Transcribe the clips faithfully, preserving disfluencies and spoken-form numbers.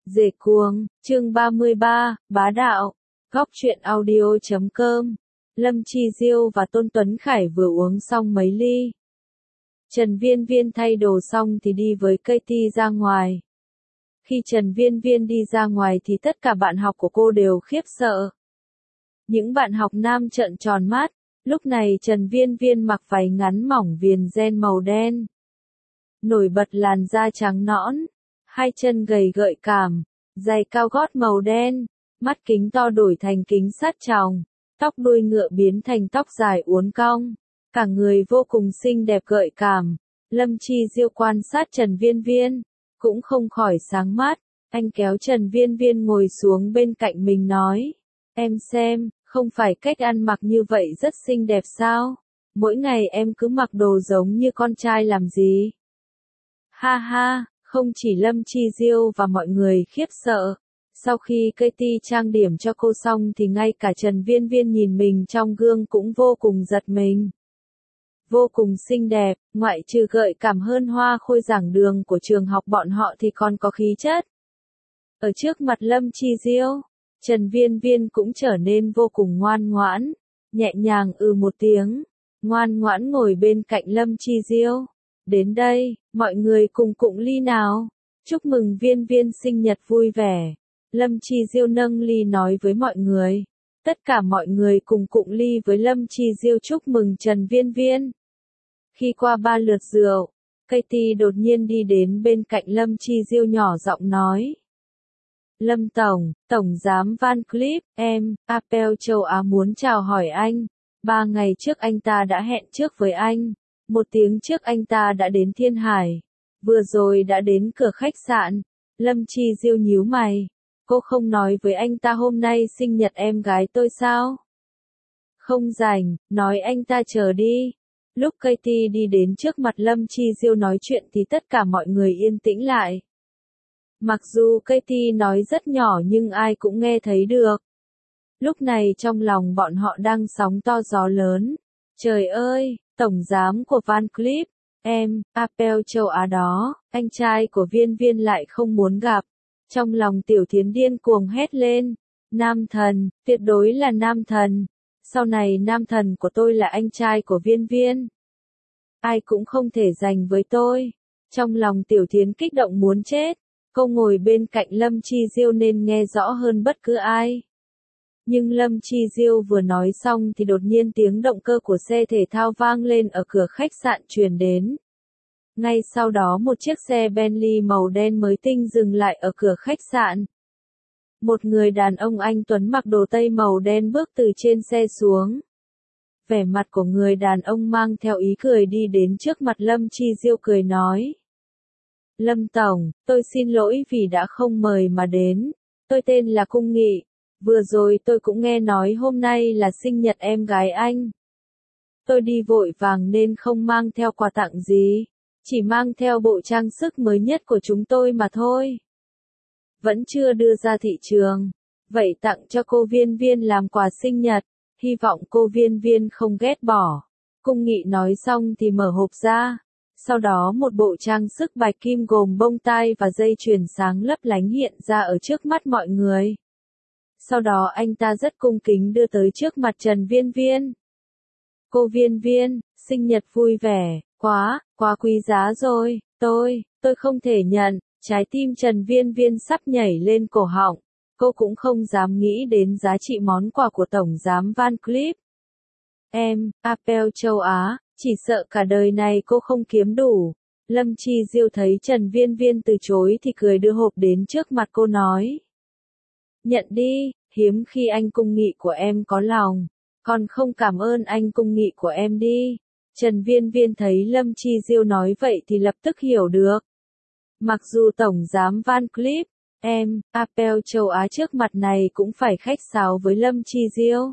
Dề cuồng, chương ba mươi ba, bá đạo. Góc truyện audio chấm com. Lâm Chi Diêu và Tôn Tuấn Khải vừa uống xong mấy ly. Trần Viên Viên thay đồ xong thì đi với Katie ra ngoài. Khi Trần Viên Viên đi ra ngoài thì tất cả bạn học của cô đều khiếp sợ. Những bạn học nam trợn tròn mắt, lúc này Trần Viên Viên mặc váy ngắn mỏng viền ren màu đen. Nổi bật làn da trắng nõn, hai chân gầy gợi cảm, giày cao gót màu đen, mắt kính to đổi thành kính sát tròng, tóc đuôi ngựa biến thành tóc dài uốn cong, cả người vô cùng xinh đẹp gợi cảm. Lâm Chi Diêu quan sát Trần Viên Viên, cũng không khỏi sáng mắt, anh kéo Trần Viên Viên ngồi xuống bên cạnh mình nói, em xem, không phải cách ăn mặc như vậy rất xinh đẹp sao? Mỗi ngày em cứ mặc đồ giống như con trai làm gì? Ha ha, không chỉ Lâm Chi Diêu và mọi người khiếp sợ. Sau khi Katie trang điểm cho cô xong thì ngay cả Trần Viên Viên nhìn mình trong gương cũng vô cùng giật mình. Vô cùng xinh đẹp, ngoại trừ gợi cảm hơn hoa khôi giảng đường của trường học bọn họ thì còn có khí chất. Ở trước mặt Lâm Chi Diêu, Trần Viên Viên cũng trở nên vô cùng ngoan ngoãn, nhẹ nhàng ừ một tiếng, ngoan ngoãn ngồi bên cạnh Lâm Chi Diêu. Đến đây, mọi người cùng cụng ly nào. Chúc mừng Viên Viên sinh nhật vui vẻ. Lâm Chi Diêu nâng ly nói với mọi người. Tất cả mọi người cùng cụng ly với Lâm Chi Diêu chúc mừng Trần Viên Viên. Khi qua ba lượt rượu, Katie đột nhiên đi đến bên cạnh Lâm Chi Diêu nhỏ giọng nói. Lâm Tổng, Tổng giám Van Cleef, em, Apple châu Á muốn chào hỏi anh. Ba ngày trước anh ta đã hẹn trước với anh. Một tiếng trước anh ta đã đến Thiên Hải. Vừa rồi đã đến cửa khách sạn. Lâm Chi Diêu nhíu mày. Cô không nói với anh ta hôm nay sinh nhật em gái tôi sao? Không rảnh, nói anh ta chờ đi. Lúc Katie đi đến trước mặt Lâm Chi Diêu nói chuyện thì tất cả mọi người yên tĩnh lại. Mặc dù Katie nói rất nhỏ nhưng ai cũng nghe thấy được. Lúc này trong lòng bọn họ đang sóng to gió lớn. Trời ơi, Tổng giám của Van Cleef, em, Apple châu Á đó, anh trai của Viên Viên lại không muốn gặp. Trong lòng Tiểu Thiến điên cuồng hét lên. Nam thần, tuyệt đối là nam thần. Sau này nam thần của tôi là anh trai của Viên Viên. Ai cũng không thể giành với tôi. Trong lòng Tiểu Thiến kích động muốn chết. Cô ngồi bên cạnh Lâm Chi Diêu nên nghe rõ hơn bất cứ ai. Nhưng Lâm Chi Diêu vừa nói xong thì đột nhiên tiếng động cơ của xe thể thao vang lên ở cửa khách sạn truyền đến. Ngay sau đó một chiếc xe Bentley màu đen mới tinh dừng lại ở cửa khách sạn. Một người đàn ông anh tuấn mặc đồ tây màu đen bước từ trên xe xuống. Vẻ mặt của người đàn ông mang theo ý cười đi đến trước mặt Lâm Chi Diêu cười nói. Lâm Tổng, tôi xin lỗi vì đã không mời mà đến. Tôi tên là Cung Nghị. Vừa rồi tôi cũng nghe nói hôm nay là sinh nhật em gái anh. Tôi đi vội vàng nên không mang theo quà tặng gì. Chỉ mang theo bộ trang sức mới nhất của chúng tôi mà thôi. Vẫn chưa đưa ra thị trường. Vậy tặng cho cô Viên Viên làm quà sinh nhật. Hy vọng cô Viên Viên không ghét bỏ. Cung Nghị nói xong thì mở hộp ra. Sau đó một bộ trang sức bạch kim gồm bông tai và dây chuyền sáng lấp lánh hiện ra ở trước mắt mọi người. Sau đó anh ta rất cung kính đưa tới trước mặt Trần Viên Viên. Cô Viên Viên, sinh nhật vui vẻ, quá, quá quý giá rồi, tôi, tôi không thể nhận, trái tim Trần Viên Viên sắp nhảy lên cổ họng, cô cũng không dám nghĩ đến giá trị món quà của Tổng giám Van Cleef. Em, Apple châu Á, chỉ sợ cả đời này cô không kiếm đủ. Lâm Chi Diêu thấy Trần Viên Viên từ chối thì cười đưa hộp đến trước mặt cô nói. Nhận đi, hiếm khi anh Cung Nghị của em có lòng, còn không cảm ơn anh Cung Nghị của em đi. Trần Viên Viên thấy Lâm Chi Diêu nói vậy thì lập tức hiểu được. Mặc dù Tổng giám Van Cleef, em, Apple châu Á trước mặt này cũng phải khách sáo với Lâm Chi Diêu.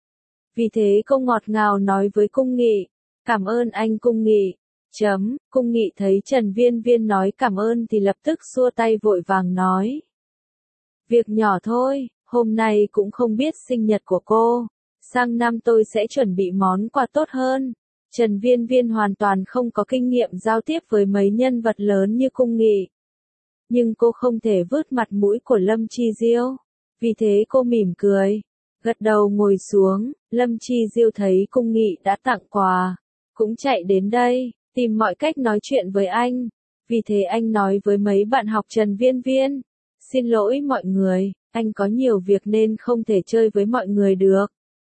Vì thế cô ngọt ngào nói với Cung Nghị, cảm ơn anh Cung Nghị. Chấm, Cung Nghị thấy Trần Viên Viên nói cảm ơn thì lập tức xua tay vội vàng nói. Việc nhỏ thôi, hôm nay cũng không biết sinh nhật của cô. Sang năm tôi sẽ chuẩn bị món quà tốt hơn. Trần Viên Viên hoàn toàn không có kinh nghiệm giao tiếp với mấy nhân vật lớn như Cung Nghị. Nhưng cô không thể vứt mặt mũi của Lâm Chi Diêu. Vì thế cô mỉm cười, gật đầu ngồi xuống. Lâm Chi Diêu thấy Cung Nghị đã tặng quà, cũng chạy đến đây, tìm mọi cách nói chuyện với anh. Vì thế anh nói với mấy bạn học Trần Viên Viên, xin lỗi mọi người, anh có nhiều việc nên không thể chơi với mọi người được.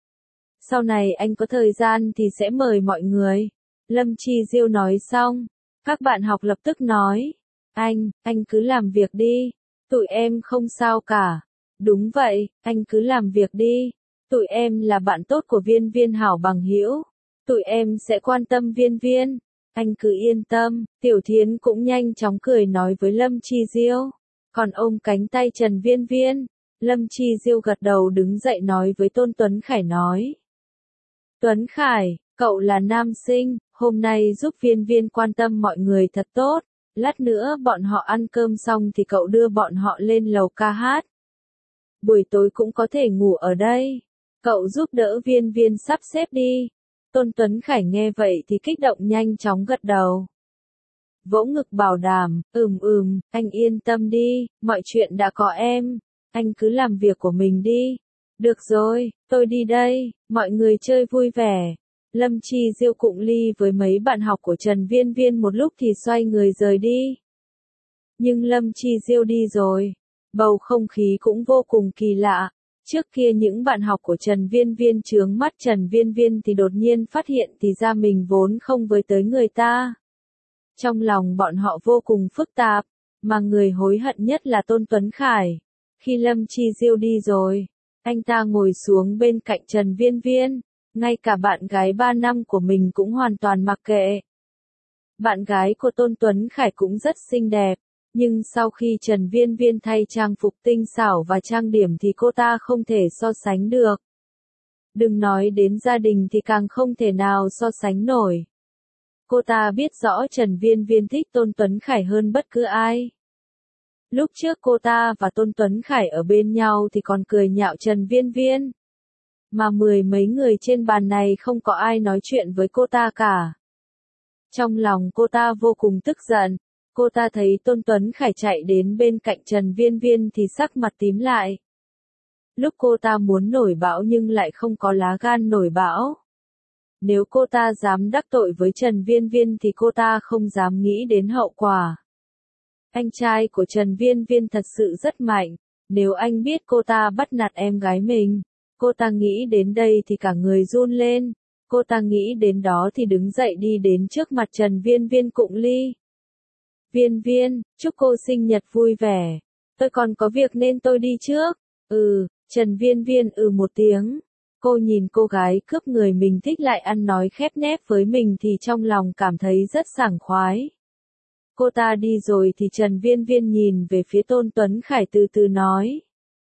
Sau này anh có thời gian thì sẽ mời mọi người. Lâm Chi Diêu nói xong, các bạn học lập tức nói, anh, anh cứ làm việc đi, tụi em không sao cả. Đúng vậy, anh cứ làm việc đi, tụi em là bạn tốt của Viên Viên hảo bằng hữu, tụi em sẽ quan tâm Viên Viên, anh cứ yên tâm. Tiểu Thiến cũng nhanh chóng cười nói với Lâm Chi Diêu, còn ôm cánh tay Trần Viên Viên. Lâm Chi Diêu gật đầu đứng dậy nói với Tôn Tuấn Khải nói, Tuấn Khải, cậu là nam sinh, hôm nay giúp Viên Viên quan tâm mọi người thật tốt, lát nữa bọn họ ăn cơm xong thì cậu đưa bọn họ lên lầu ca hát. Buổi tối cũng có thể ngủ ở đây, cậu giúp đỡ Viên Viên sắp xếp đi. Tôn Tuấn Khải nghe vậy thì kích động nhanh chóng gật đầu. Vỗ ngực bảo đảm, ừm ừm, anh yên tâm đi, mọi chuyện đã có em, anh cứ làm việc của mình đi. Được rồi, tôi đi đây, mọi người chơi vui vẻ. Lâm Chi Diêu cụng ly với mấy bạn học của Trần Viên Viên một lúc thì xoay người rời đi. Nhưng Lâm Chi Diêu đi rồi, bầu không khí cũng vô cùng kỳ lạ. Trước kia những bạn học của Trần Viên Viên chướng mắt Trần Viên Viên thì đột nhiên phát hiện thì ra mình vốn không với tới người ta. Trong lòng bọn họ vô cùng phức tạp, mà người hối hận nhất là Tôn Tuấn Khải. Khi Lâm Chi Diêu đi rồi, anh ta ngồi xuống bên cạnh Trần Viên Viên, ngay cả bạn gái ba năm của mình cũng hoàn toàn mặc kệ. Bạn gái của Tôn Tuấn Khải cũng rất xinh đẹp, nhưng sau khi Trần Viên Viên thay trang phục tinh xảo và trang điểm thì cô ta không thể so sánh được. Đừng nói đến gia đình thì càng không thể nào so sánh nổi. Cô ta biết rõ Trần Viên Viên thích Tôn Tuấn Khải hơn bất cứ ai. Lúc trước cô ta và Tôn Tuấn Khải ở bên nhau thì còn cười nhạo Trần Viên Viên. Mà mười mấy người trên bàn này không có ai nói chuyện với cô ta cả. Trong lòng cô ta vô cùng tức giận. Cô ta thấy Tôn Tuấn Khải chạy đến bên cạnh Trần Viên Viên thì sắc mặt tím lại. Lúc cô ta muốn nổi bão nhưng lại không có lá gan nổi bão. Nếu cô ta dám đắc tội với Trần Viên Viên thì cô ta không dám nghĩ đến hậu quả. Anh trai của Trần Viên Viên thật sự rất mạnh. Nếu anh biết cô ta bắt nạt em gái mình, cô ta nghĩ đến đây thì cả người run lên. Cô ta nghĩ đến đó thì đứng dậy đi đến trước mặt Trần Viên Viên cụng ly. Viên Viên, chúc cô sinh nhật vui vẻ. Tôi còn có việc nên tôi đi trước. Ừ, Trần Viên Viên ừ một tiếng. Cô nhìn cô gái cướp người mình thích lại ăn nói khép nép với mình thì trong lòng cảm thấy rất sảng khoái. Cô ta đi rồi thì Trần Viên Viên nhìn về phía Tôn Tuấn Khải từ từ nói.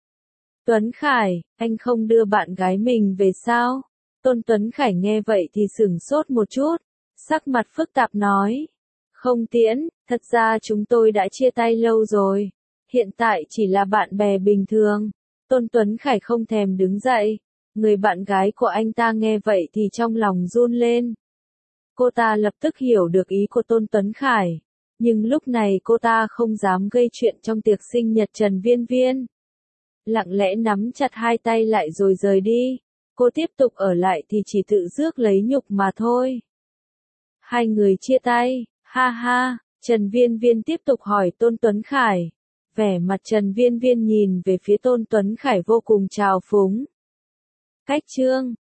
Tuấn Khải, anh không đưa bạn gái mình về sao? Tôn Tuấn Khải nghe vậy thì sửng sốt một chút, sắc mặt phức tạp nói. Không tiễn, thật ra chúng tôi đã chia tay lâu rồi. Hiện tại chỉ là bạn bè bình thường. Tôn Tuấn Khải không thèm đứng dậy. Người bạn gái của anh ta nghe vậy thì trong lòng run lên. Cô ta lập tức hiểu được ý của Tôn Tuấn Khải. Nhưng lúc này cô ta không dám gây chuyện trong tiệc sinh nhật Trần Viên Viên. Lặng lẽ nắm chặt hai tay lại rồi rời đi. Cô tiếp tục ở lại thì chỉ tự rước lấy nhục mà thôi. Hai người chia tay, ha ha, Trần Viên Viên tiếp tục hỏi Tôn Tuấn Khải. Vẻ mặt Trần Viên Viên nhìn về phía Tôn Tuấn Khải vô cùng trào phúng. Cách chương